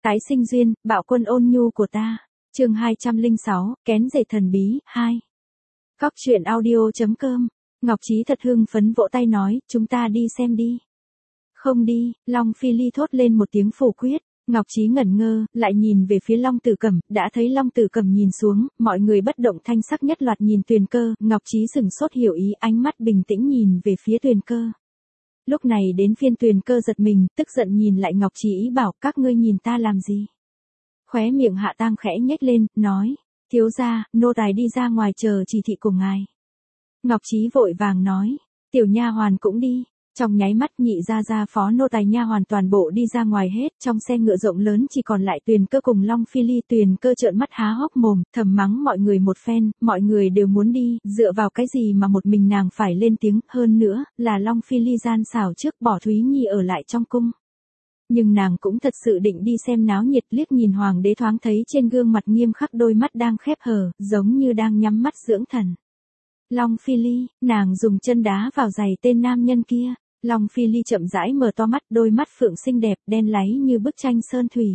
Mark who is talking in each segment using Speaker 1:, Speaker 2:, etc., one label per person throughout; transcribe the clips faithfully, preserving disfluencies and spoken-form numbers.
Speaker 1: Tái sinh duyên, bạo quân ôn nhu của ta. Chương hai trăm lẻ sáu, kén rể thần bí, hai. Góc truyện audio chấm com. Ngọc Trí thật hưng phấn vỗ tay nói, chúng ta đi xem đi. Không đi, Long Phi Ly thốt lên một tiếng phủ quyết. Ngọc Trí ngẩn ngơ, lại nhìn về phía Long Tử Cẩm, đã thấy Long Tử Cẩm nhìn xuống, mọi người bất động thanh sắc nhất loạt nhìn Tuyền Cơ, Ngọc Trí sửng sốt hiểu ý, ánh mắt bình tĩnh nhìn về phía Tuyền Cơ. Lúc này đến phiên Tuyền Cơ giật mình, tức giận nhìn lại Ngọc Trí ý bảo, các ngươi nhìn ta làm gì? Khóe miệng Hạ Tang khẽ nhếch lên, nói, thiếu gia, nô tài đi ra ngoài chờ chỉ thị của ngài. Ngọc Trí vội vàng nói, tiểu nha hoàn cũng đi. Trong nháy mắt nhị gia gia phó nô tài nha hoàn toàn bộ đi ra ngoài hết, trong xe ngựa rộng lớn chỉ còn lại Tuyền Cơ cùng Long Phi Ly. Tuyền Cơ trợn mắt há hốc mồm, thầm mắng mọi người một phen, mọi người đều muốn đi, dựa vào cái gì mà một mình nàng phải lên tiếng, hơn nữa, là Long Phi Ly gian xảo trước bỏ Thúy Nhi ở lại trong cung. Nhưng nàng cũng thật sự định đi xem náo nhiệt, liếc nhìn hoàng đế thoáng thấy trên gương mặt nghiêm khắc đôi mắt đang khép hờ, giống như đang nhắm mắt dưỡng thần. Long Phi Ly, nàng dùng chân đá vào giày tên nam nhân kia. Long Phi Ly chậm rãi mở to mắt, đôi mắt phượng xinh đẹp, đen láy như bức tranh sơn thủy.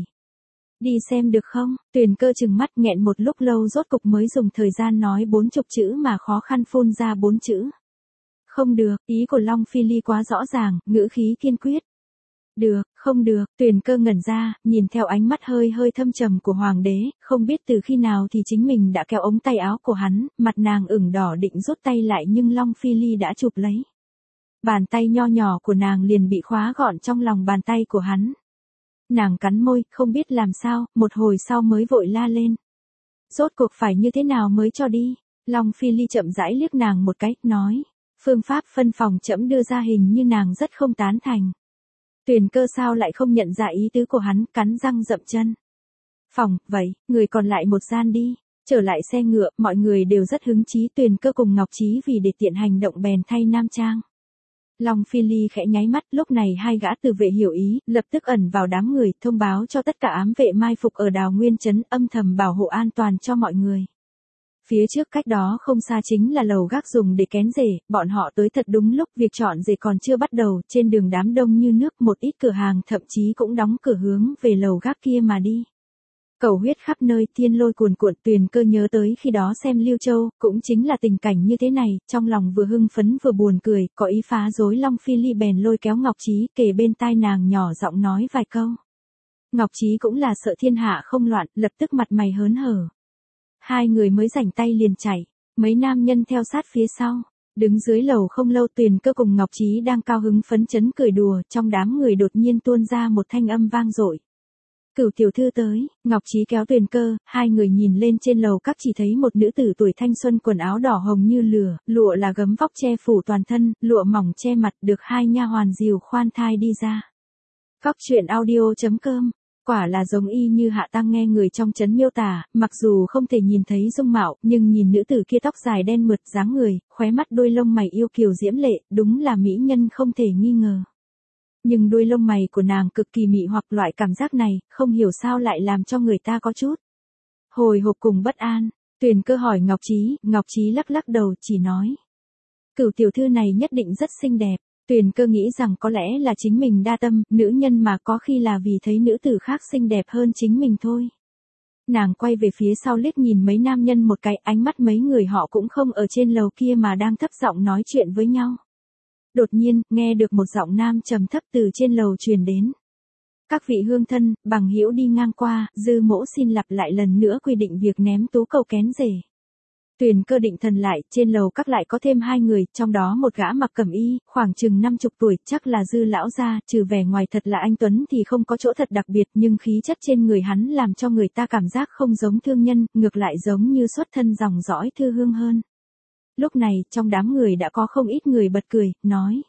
Speaker 1: Đi xem được không? Tuyền Cơ trừng mắt nghẹn một lúc lâu rốt cục mới dùng thời gian nói bốn chục chữ mà khó khăn phun ra bốn chữ. Không được, ý của Long Phi Ly quá rõ ràng, ngữ khí kiên quyết. Được, không được, Tuyền Cơ ngẩn ra, nhìn theo ánh mắt hơi hơi thâm trầm của hoàng đế, không biết từ khi nào thì chính mình đã kéo ống tay áo của hắn, mặt nàng ửng đỏ định rút tay lại nhưng Long Phi Ly đã chụp lấy. Bàn tay nho nhỏ của nàng liền bị khóa gọn trong lòng bàn tay của hắn. Nàng cắn môi, không biết làm sao, một hồi sau mới vội la lên. Rốt cuộc phải như thế nào mới cho đi? Long Phi Ly chậm rãi liếc nàng một cái, nói. Phương pháp phân phòng trẫm đưa ra hình như nàng rất không tán thành. Tuyền Cơ sao lại không nhận ra ý tứ của hắn, cắn răng dậm chân. Phòng, vậy, người còn lại một gian đi. Trở lại xe ngựa, mọi người đều rất hứng chí. Tuyền Cơ cùng Ngọc Trí vì để tiện hành động bèn thay nam trang. Long Phi Ly khẽ nháy mắt, lúc này hai gã tử vệ hiểu ý, lập tức ẩn vào đám người, thông báo cho tất cả ám vệ mai phục ở Đào Nguyên Trấn, âm thầm bảo hộ an toàn cho mọi người. Phía trước cách đó không xa chính là lầu gác dùng để kén rể, bọn họ tới thật đúng lúc, việc chọn rể còn chưa bắt đầu, trên đường đám đông như nước, một ít cửa hàng thậm chí cũng đóng cửa hướng về lầu gác kia mà đi. Cầu huyết khắp nơi, thiên lôi cuồn cuộn. Tuyền Cơ nhớ tới khi đó xem Lưu Châu, cũng chính là tình cảnh như thế này, trong lòng vừa hưng phấn vừa buồn cười, có ý phá rối. Long Phi Ly bèn lôi kéo Ngọc Trí kề bên tai nàng nhỏ giọng nói vài câu. Ngọc Trí cũng là sợ thiên hạ không loạn, lập tức mặt mày hớn hở. Hai người mới rảnh tay liền chạy, mấy nam nhân theo sát phía sau. Đứng dưới lầu không lâu, Tuyền Cơ cùng Ngọc Trí đang cao hứng phấn chấn cười đùa, trong đám người đột nhiên tuôn ra một thanh âm vang dội. Cửu tiểu thư tới. Ngọc Trí kéo Tuyền Cơ, hai người nhìn lên trên lầu các chỉ thấy một nữ tử tuổi thanh xuân, quần áo đỏ hồng như lửa, lụa là gấm vóc che phủ toàn thân, lụa mỏng che mặt, được hai nha hoàn dìu khoan thai đi ra. Góc truyện audio chấm com. Quả là giống y như Hạ Tang nghe người trong trấn miêu tả, mặc dù không thể nhìn thấy dung mạo, nhưng nhìn nữ tử kia tóc dài đen mượt, dáng người, khóe mắt đôi lông mày yêu kiều diễm lệ, đúng là mỹ nhân không thể nghi ngờ. Nhưng đôi lông mày của nàng cực kỳ mị hoặc, loại cảm giác này, không hiểu sao lại làm cho người ta có chút hồi hộp cùng bất an. Tuyền Cơ hỏi Ngọc Trí, Ngọc Trí lắc lắc đầu, chỉ nói. Cửu tiểu thư này nhất định rất xinh đẹp. Tuyền Cơ nghĩ rằng có lẽ là chính mình đa tâm, nữ nhân mà có khi là vì thấy nữ tử khác xinh đẹp hơn chính mình thôi. Nàng quay về phía sau liếc nhìn mấy nam nhân một cái, ánh mắt mấy người họ cũng không ở trên lầu kia mà đang thấp giọng nói chuyện với nhau. Đột nhiên, nghe được một giọng nam trầm thấp từ trên lầu truyền đến. Các vị hương thân, bằng hữu đi ngang qua, dư mỗ xin lặp lại lần nữa quy định việc ném tú cầu kén rể. Tuyền Cơ định thần lại, trên lầu các lại có thêm hai người, trong đó một gã mặc cẩm y, khoảng chừng năm chục tuổi, chắc là Dư lão gia, trừ vẻ ngoài thật là anh tuấn thì không có chỗ thật đặc biệt, nhưng khí chất trên người hắn làm cho người ta cảm giác không giống thương nhân, ngược lại giống như xuất thân dòng dõi thư hương hơn. Lúc này, trong đám người đã có không ít người bật cười, nói.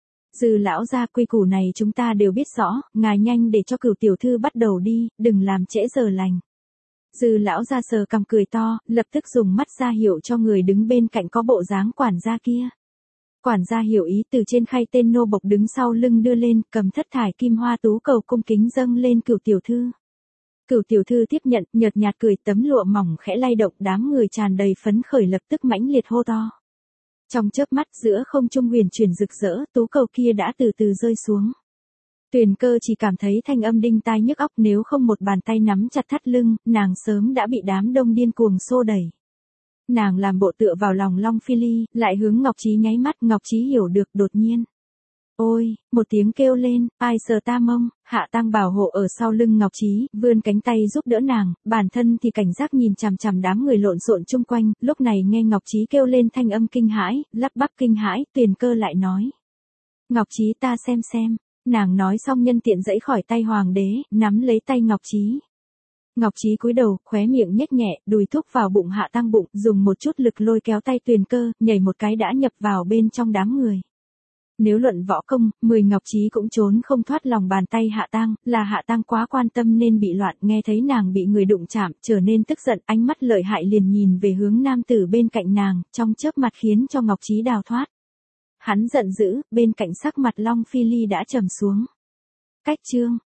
Speaker 1: Dư lão gia, quy củ này chúng ta đều biết rõ, ngài nhanh để cho Cửu tiểu thư bắt đầu đi, đừng làm trễ giờ lành. Dư lão gia sờ cằm cười to, lập tức dùng mắt ra hiệu cho người đứng bên cạnh có bộ dáng quản gia kia. Quản gia hiểu ý, từ trên khay tên nô bộc đứng sau lưng đưa lên, cầm thất thải kim hoa tú cầu cung kính dâng lên Cửu tiểu thư. Cửu tiểu thư tiếp nhận, nhợt nhạt cười, tấm lụa mỏng khẽ lay động, đám người tràn đầy phấn khởi lập tức mãnh liệt hô to. Trong chớp mắt giữa không trung huyền chuyển rực rỡ, tú cầu kia đã từ từ rơi xuống. Tuyền Cơ chỉ cảm thấy thanh âm đinh tai nhức óc, nếu không một bàn tay nắm chặt thắt lưng, nàng sớm đã bị đám đông điên cuồng xô đẩy. Nàng làm bộ tựa vào lòng Long Phi Ly, lại hướng Ngọc Trí nháy mắt, Ngọc Trí hiểu được đột nhiên. Ôi, một tiếng kêu lên, ai sờ ta mông, Hạ Tăng bảo hộ ở sau lưng Ngọc Trí, vươn cánh tay giúp đỡ nàng, bản thân thì cảnh giác nhìn chằm chằm đám người lộn xộn chung quanh, lúc này nghe Ngọc Trí kêu lên thanh âm kinh hãi, lắp bắp kinh hãi, Tuyền Cơ lại nói. Ngọc Trí ta xem xem, nàng nói xong nhân tiện giãy khỏi tay hoàng đế, nắm lấy tay Ngọc Trí. Ngọc Trí cúi đầu, khóe miệng nhếch nhẹ, đùi thúc vào bụng Hạ Tăng bụng, dùng một chút lực lôi kéo tay Tuyền Cơ, nhảy một cái đã nhập vào bên trong đám người. Nếu luận võ công, mười Ngọc Trí cũng trốn không thoát lòng bàn tay Hạ Tăng, là Hạ Tăng quá quan tâm nên bị loạn, nghe thấy nàng bị người đụng chạm, trở nên tức giận, ánh mắt lợi hại liền nhìn về hướng nam tử bên cạnh nàng, trong chớp mặt khiến cho Ngọc Trí đào thoát. Hắn giận dữ, bên cạnh sắc mặt Long Phi Ly đã trầm xuống. Cách chương